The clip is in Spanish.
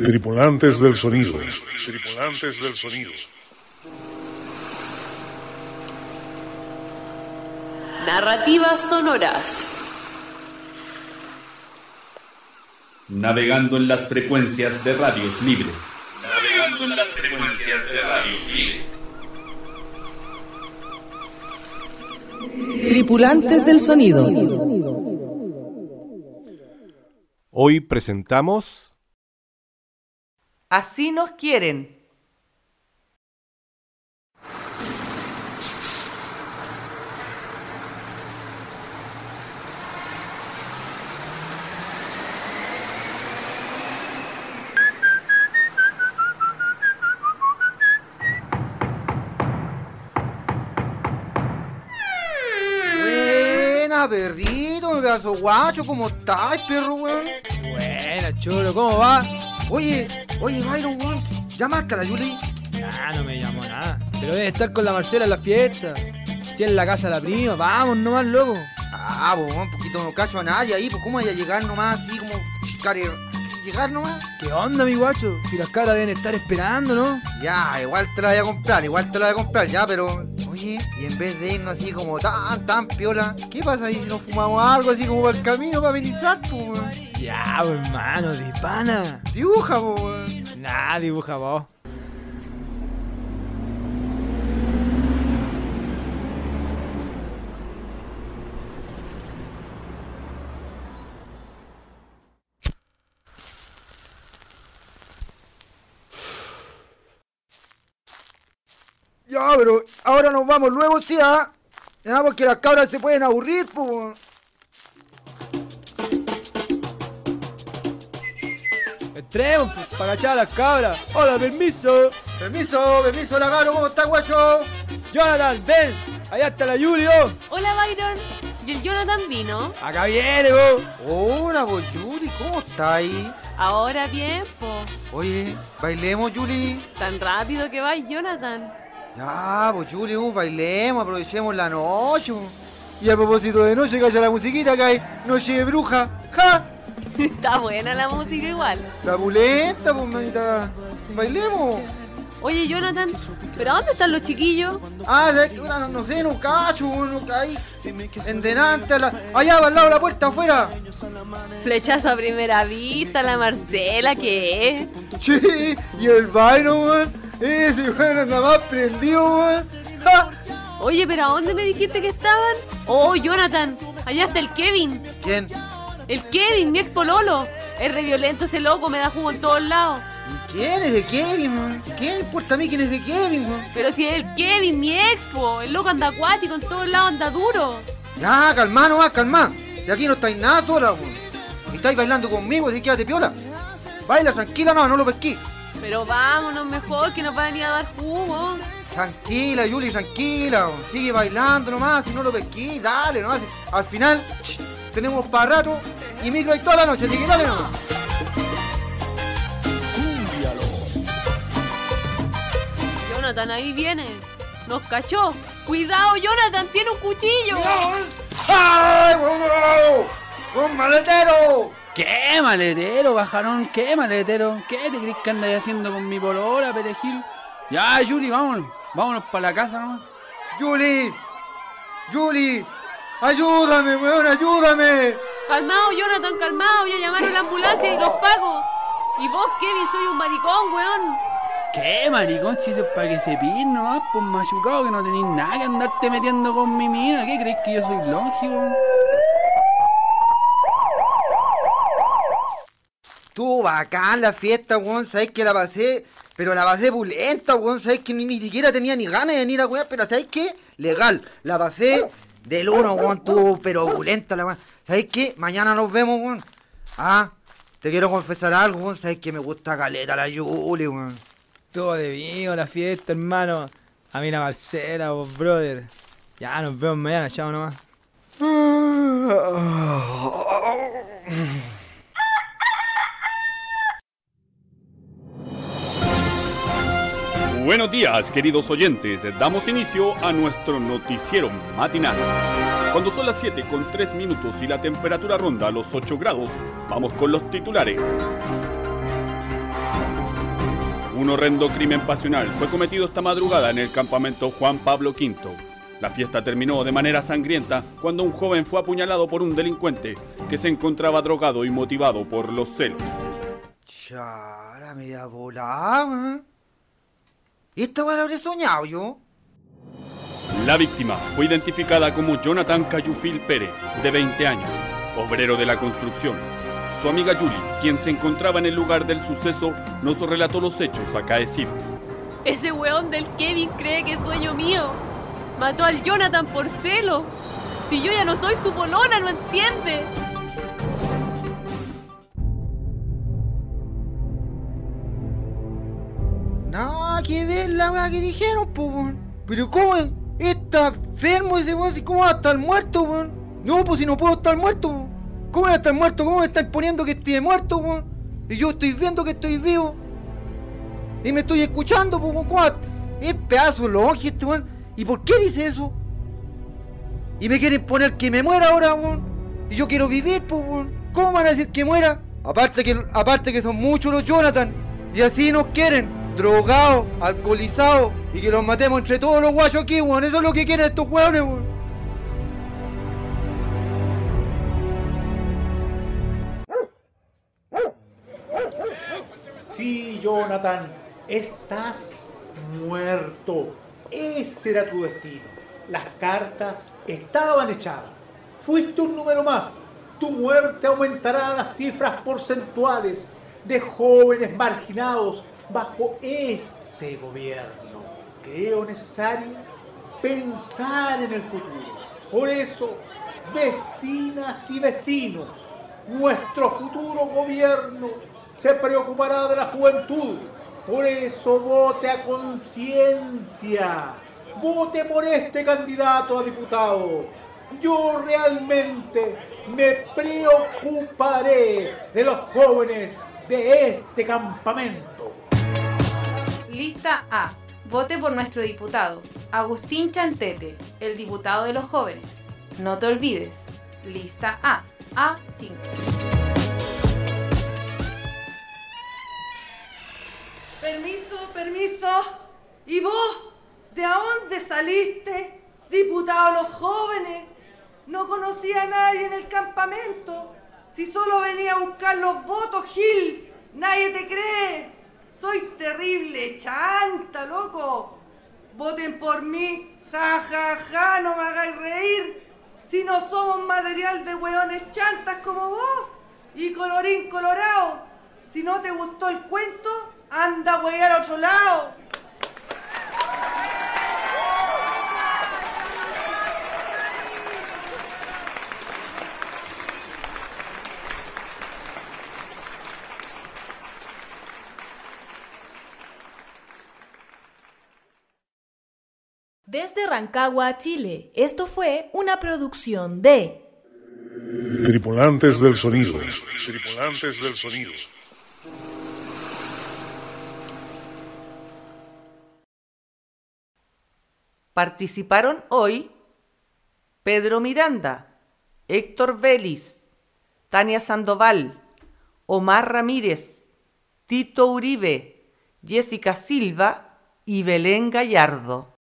Tripulantes del sonido. Tripulantes del sonido. Narrativas sonoras. Navegando en las frecuencias de radios libres. Navegando en las frecuencias de radios libres. Tripulantes del sonido. Hoy presentamos Así nos quieren. Buena, perrito, mi pedazo guacho, ¿cómo estás, perro, weón? Buena, chulo, ¿cómo va? Oye, Byron, weón, ¿llamaste a la Yuli? Ah, no me llamó nada. Pero debe estar con la Marcela en la fiesta. Si es en la casa de la prima, vamos nomás, loco. Ah, pues, un poquito no cacho a nadie ahí, pues, ¿cómo vaya a llegar nomás así como llegar nomás? ¿Qué onda, mi guacho? Si las caras deben estar esperando, ¿no? Ya, igual te la voy a comprar, ya, pero... Oye, y en vez de irnos así como tan piola, ¿qué pasa ahí si nos fumamos algo así como para el camino para amenizar, pues, weón? Ya, pues, hermano, de pana. Dibuja, pues, weón. Nah, dibuja vos. Ya, pero ahora nos vamos luego, sí, ¿ah? Ya, porque las cabras se pueden aburrir, pues. Entremos, pues, para agachar a las cabras. Hola, permiso. Permiso, la cabra, ¿cómo está, guacho? Jonathan, ven. Allá está la Yuli, vos. Hola, Byron. ¿Y el Jonathan vino? Acá viene, vos. Hola, pues, Yuli, ¿cómo está ahí? Ahora bien, po. Oye, bailemos, Yuli. Tan rápido que vais, Jonathan. Ya, pues, Yuli, bailemos, aprovechemos la noche. Y a propósito de noche, calla la musiquita que hay Noche de Bruja. ¡Ja! Está buena la música igual. La pulenta, pues, manita. Bailemos. Oye, Jonathan, ¿pero dónde están los chiquillos? Ah, no sé, no cacho, no caí. En delante, allá, al lado de la puerta, afuera. Flechazo a primera vista, la Marcela, ¿qué es? Sí, y el Byron, weón. Ese weón anda más prendido, weón. ¡Ja! Oye, ¿pero a dónde me dijiste que estaban? Oh, Jonathan, allá está el Kevin. ¿Quién? El Kevin, mi ex pololo. Es re violento ese loco, me da jugo en todos lados. ¿Y quién es de Kevin, weón? ¿Qué me importa a mí quién es de Kevin, weón? Pero si es el Kevin, mi ex, po. El loco anda acuático, en todos lados anda duro. Ya, calma nomás, calma. De aquí no estáis nada sola, weón. Y estáis bailando conmigo, así que quédate piola. Baila tranquila, no lo pesquí. Pero vámonos mejor, que nos va a venir a dar jugo. Tranquila, Yuli, tranquila, weón. Sigue bailando nomás, si no lo pesquí, dale nomás. Al final, tenemos para rato y micro ahí toda la noche, así que dale nomás. Jonathan, ahí viene. Nos cachó. Cuidado, Jonathan, tiene un cuchillo. ¡Ay, weón! ¡Un maletero! ¿Qué maletero, bajarón? ¿Qué maletero? ¿Qué te crees que andas haciendo con mi polola, perejil? Ya, Yuli, vámonos para la casa nomás. ¡Yuli! ¡Ayúdame, weón, ayúdame! Calmado, Jonathan, calmado. Voy a llamar a la ambulancia y los pago. Y vos, Kevin, soy un maricón, weón. ¿Qué maricón? Si eso es para que se pin nomás, pues machucado, que no tenéis nada que andarte metiendo con mi mina. ¿Qué crees que yo soy longivo? Estuvo bacán la fiesta, weón, sabés que la pasé, pero la pasé pulenta, weón, sabés que ni siquiera tenía ni ganas de venir a weón, pero sabés que, legal, la pasé del uno, weón, estuvo pero pulenta la weón. ¿Sabés qué? Mañana nos vemos, weón. Ah, te quiero confesar algo, weón, sabés que me gusta caleta la Yuli, weón. Todo de vivo la fiesta, hermano. A mí la Marcela, vos, brother. Ya, nos vemos mañana, chao nomás. Buenos días, queridos oyentes. Damos inicio a nuestro noticiero matinal. Cuando son las 7:03 y la temperatura ronda los 8 grados, vamos con los titulares. Un horrendo crimen pasional fue cometido esta madrugada en el campamento Juan Pablo V. La fiesta terminó de manera sangrienta cuando un joven fue apuñalado por un delincuente que se encontraba drogado y motivado por los celos. Chara, media volada, weón. ¿Esta weá la habré soñado yo? La víctima fue identificada como Jonathan Cayufil Pérez, de 20 años, obrero de la construcción. Su amiga Julie, quien se encontraba en el lugar del suceso, nos relató los hechos acaecidos. Ese weón del Kevin cree que es dueño mío. Mató al Jonathan por celo. Si yo ya no soy su polona, ¿no entiende? Nada que ver la weá que dijeron, po, weón. Pero ¿cómo es? Está enfermo ese weón, ¿cómo va a estar muerto, weón? No, pues si no puedo estar muerto, weón. ¿Cómo voy a estar muerto? ¿Cómo me están poniendo que estoy muerto, weón? Y yo estoy viendo que estoy vivo. Y me estoy escuchando, po, weón. ¿Cómo? Es pedazo de longe este weón. ¿Y por qué dice eso? Y me quieren poner que me muera ahora, weón. Y yo quiero vivir, po, weón. ¿Cómo van a decir que muera? Aparte que son muchos los Jonathan. Y así nos quieren. Drogados, alcoholizados. Y que los matemos entre todos los guachos aquí, weón. Eso es lo que quieren estos weones, weón. Sí, Jonathan, estás muerto. Ese era tu destino. Las cartas estaban echadas. Fuiste un número más. Tu muerte aumentará las cifras porcentuales de jóvenes marginados bajo este gobierno. Creo necesario pensar en el futuro. Por eso, vecinas y vecinos, nuestro futuro gobierno se preocupará de la juventud. Por eso vote a conciencia. Vote por este candidato a diputado. Yo realmente me preocuparé de los jóvenes de este campamento. Lista A. Vote por nuestro diputado, Agustín Chantete, el diputado de los jóvenes. No te olvides. Lista A. A5. Permiso. ¿Y vos? ¿De dónde saliste? Diputado de los jóvenes. No conocía a nadie en el campamento. Si solo venía a buscar los votos, Gil. Nadie te cree. Soy terrible chanta, loco. Voten por mí. Ja, no me hagáis reír. Si no somos material de hueones chantas como vos. Y colorín colorado. Si no te gustó el cuento, anda a huear a otro lado. Desde Rancagua, Chile, esto fue una producción de Tripulantes del sonido. Tripulantes del sonido. Participaron hoy Pedro Miranda, Héctor Vélez, Tania Sandoval, Omar Ramírez, Tito Uribe, Jessica Silva y Belén Gallardo.